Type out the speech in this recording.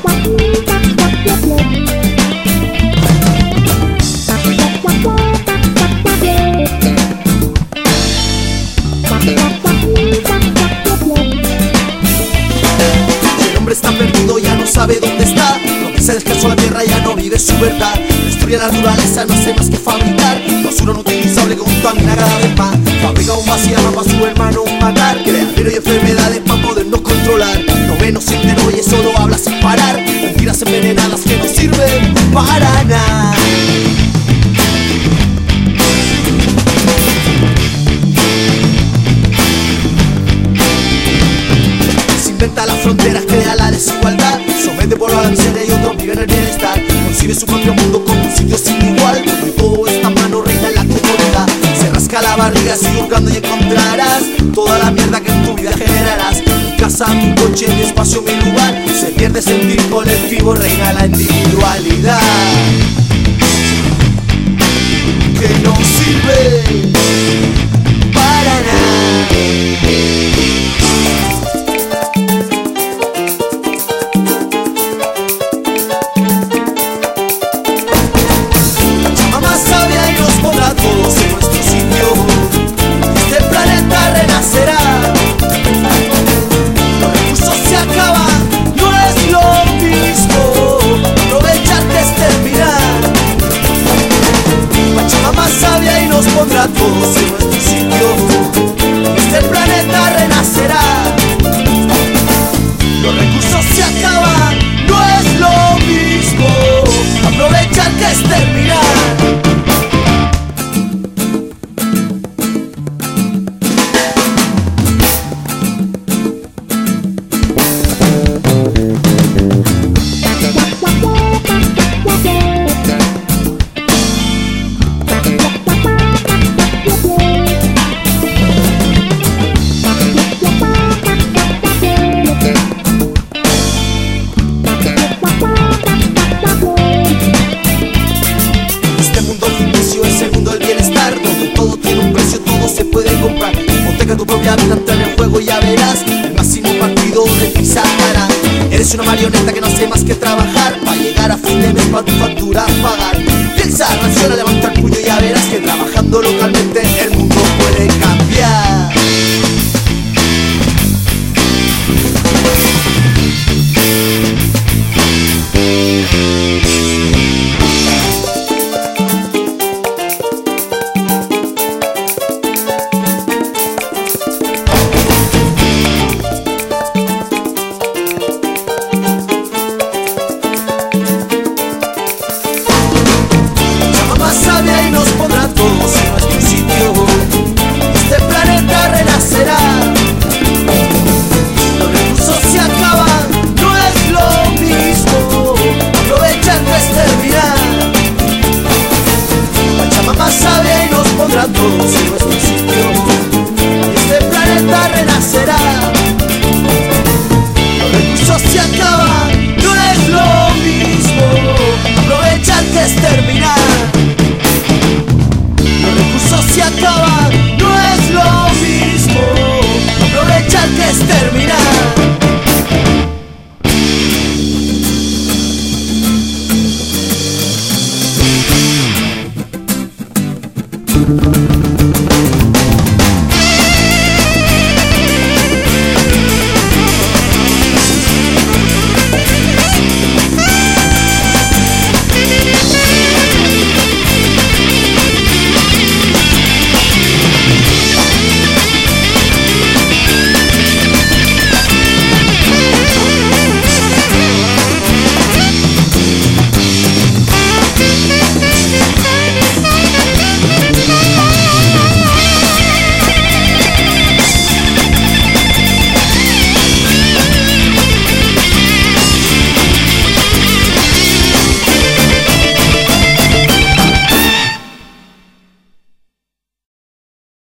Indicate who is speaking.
Speaker 1: El hombre está perdido, ya no sabe dónde está. Lo que se descansó la tierra ya no vive su verdad. Destruye la naturaleza, no hace más que fabricar basura no utilizable que contamina cada vez más. Fabrica bombas y arma para su hermano matar. Crea virus y enfermedades para podernos controlar. No ve, no siente, no oye, solo habla sin parar. Mentiras envenenadas que no sirven para nada. Inventa las fronteras, crea la desigualdad. Somete por la miseria y otros viven el bienestar. Concibe su propio mundo como un sitio sin igual, donde todo está a mano, reina en la comodidad. Se rasca la barriga, sigue buscando y encontrarás toda la mierda que en tu vida generarás. Mi casa, mi coche, mi espacio, mi lugar. Se pierde sentir colectivo, reina la individualidad. Que no sirve para nada. Todos en nuestro sitio, este planeta renacerá. Los recursos se acaban, no es lo mismo aprovechar que exterminar. Pachamama sabia y nos pondrá todos en nuestro sitio, este planeta renacerá. Los recursos se acaban, no es lo mismo aprovechar que exterminar. Tu propia vida, entra en el juego y ya verás el máximo partido de ti sacará. Eres una marioneta que no hace más que trabajar para llegar a fin de mes para tu factura pagar. Piensa, raciona, levanta el puño y ya verás que trabajando localmente